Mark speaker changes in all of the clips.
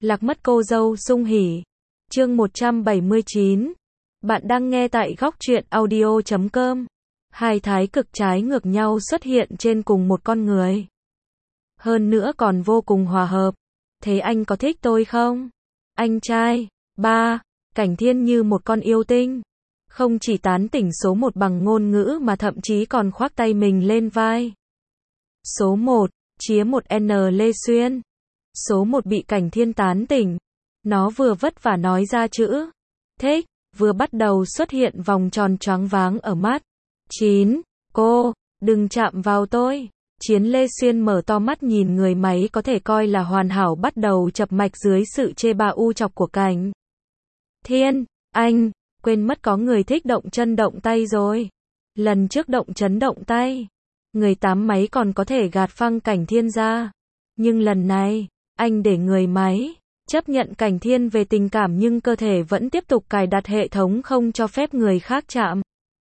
Speaker 1: Lạc mất cô dâu sung hỉ. Chương 179. Bạn đang nghe tại góc truyện audio.com. Hai thái cực trái ngược nhau xuất hiện trên cùng một con người. Hơn nữa còn vô cùng hòa hợp. Thế anh có thích tôi không? Anh trai. 3. Cảnh Thiên như một con yêu tinh. Không chỉ tán tỉnh số 1 bằng ngôn ngữ mà thậm chí còn khoác tay mình lên vai. Số 1. Chía 1N Lê Xuyên. Số 1 bị Cảnh Thiên tán tỉnh. Nó vừa vất vả nói ra chữ thích, vừa bắt đầu xuất hiện vòng tròn choáng váng ở mắt. 9. Cô, đừng chạm vào tôi. Chiến Lê Xuyên mở to mắt nhìn người máy có thể coi là hoàn hảo bắt đầu chập mạch dưới sự chê bai u chọc của Cảnh Thiên. Anh, quên mất có người thích động chân động tay rồi. Lần trước động chấn động tay, người tám máy còn có thể gạt phăng Cảnh Thiên ra. Nhưng lần này, anh để người máy chấp nhận Cảnh Thiên về tình cảm nhưng cơ thể vẫn tiếp tục cài đặt hệ thống không cho phép người khác chạm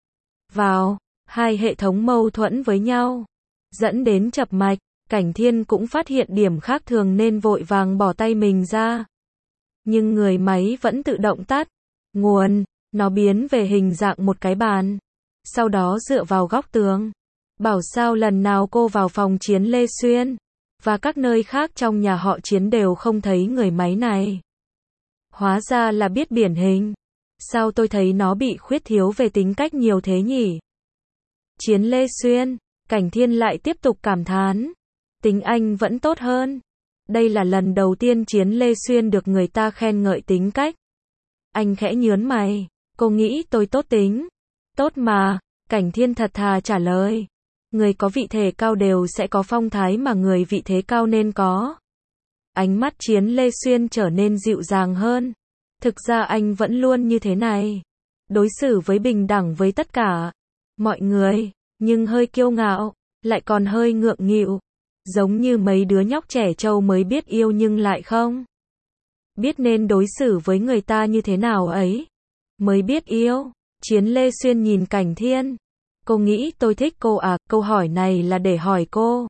Speaker 1: vào. Hai hệ thống mâu thuẫn với nhau, dẫn đến chập mạch. Cảnh Thiên cũng phát hiện điểm khác thường nên vội vàng bỏ tay mình ra. Nhưng người máy vẫn tự động tắt nguồn, nó biến về hình dạng một cái bàn. Sau đó dựa vào góc tường. Bảo sao lần nào cô vào phòng Chiến Lê Xuyên và các nơi khác trong nhà họ Chiến đều không thấy người máy này. Hóa ra là biết điển hình. Sao tôi thấy nó bị khuyết thiếu về tính cách nhiều thế nhỉ? Chiến Lê Xuyên, Cảnh Thiên lại tiếp tục cảm thán. Tính anh vẫn tốt hơn. Đây là lần đầu tiên Chiến Lê Xuyên được người ta khen ngợi tính cách. Anh khẽ nhớn mày. Cô nghĩ tôi tốt tính? Tốt mà, Cảnh Thiên thật thà trả lời. Người có vị thế cao đều sẽ có phong thái mà người vị thế cao nên có. Ánh mắt Chiến Lê Xuyên trở nên dịu dàng hơn. Thực ra anh vẫn luôn như thế này. Đối xử với bình đẳng với tất cả mọi người, nhưng hơi kiêu ngạo, lại còn hơi ngượng nghịu. Giống như mấy đứa nhóc trẻ trâu mới biết yêu nhưng lại không biết nên đối xử với người ta như thế nào ấy. Mới biết yêu. Chiến Lê Xuyên nhìn Cảnh Thiên. Cô nghĩ tôi thích cô à? Câu hỏi này là để hỏi cô.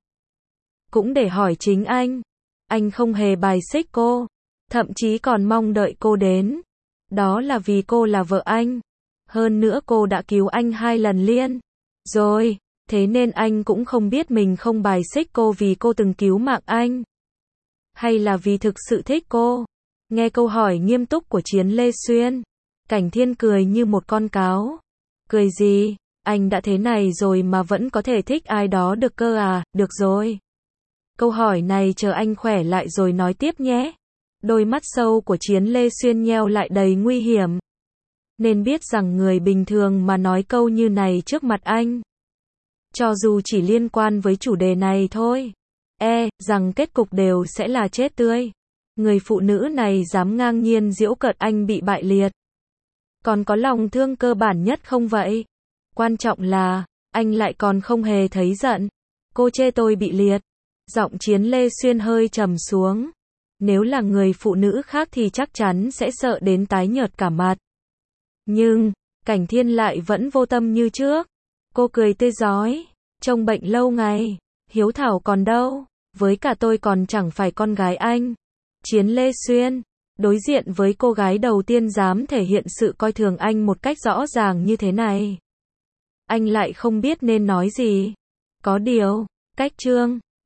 Speaker 1: Cũng để hỏi chính anh. Anh không hề bài xích cô. Thậm chí còn mong đợi cô đến. Đó là vì cô là vợ anh. Hơn nữa cô đã cứu anh 2 lần liên rồi. Thế nên anh cũng không biết mình không bài xích cô vì cô từng cứu mạng anh. Hay là vì thực sự thích cô. Nghe câu hỏi nghiêm túc của Chiến Lê Xuyên, Cảnh Thiên cười như một con cáo. Cười gì? Anh đã thế này rồi mà vẫn có thể thích ai đó được cơ à? Được rồi. Câu hỏi này chờ anh khỏe lại rồi nói tiếp nhé. Đôi mắt sâu của Chiến Lê Xuyên nheo lại đầy nguy hiểm. Nên biết rằng người bình thường mà nói câu như này trước mặt anh, cho dù chỉ liên quan với chủ đề này thôi, rằng kết cục đều sẽ là chết tươi. Người phụ nữ này dám ngang nhiên giễu cợt anh bị bại liệt. Còn có lòng thương cơ bản nhất không vậy? Quan trọng là, anh lại còn không hề thấy giận. Cô chê tôi bị liệt. Giọng Chiến Lê Xuyên hơi trầm xuống. Nếu là người phụ nữ khác thì chắc chắn sẽ sợ đến tái nhợt cả mặt. Nhưng, Cảnh Thiên lại vẫn vô tâm như trước. Cô cười tươi rói. Trông bệnh lâu ngày. Hiếu thảo còn đâu. Với cả tôi còn chẳng phải con gái anh. Chiến Lê Xuyên, đối diện với cô gái đầu tiên dám thể hiện sự coi thường anh một cách rõ ràng như thế này, anh lại không biết nên nói gì. Có điều, cách chương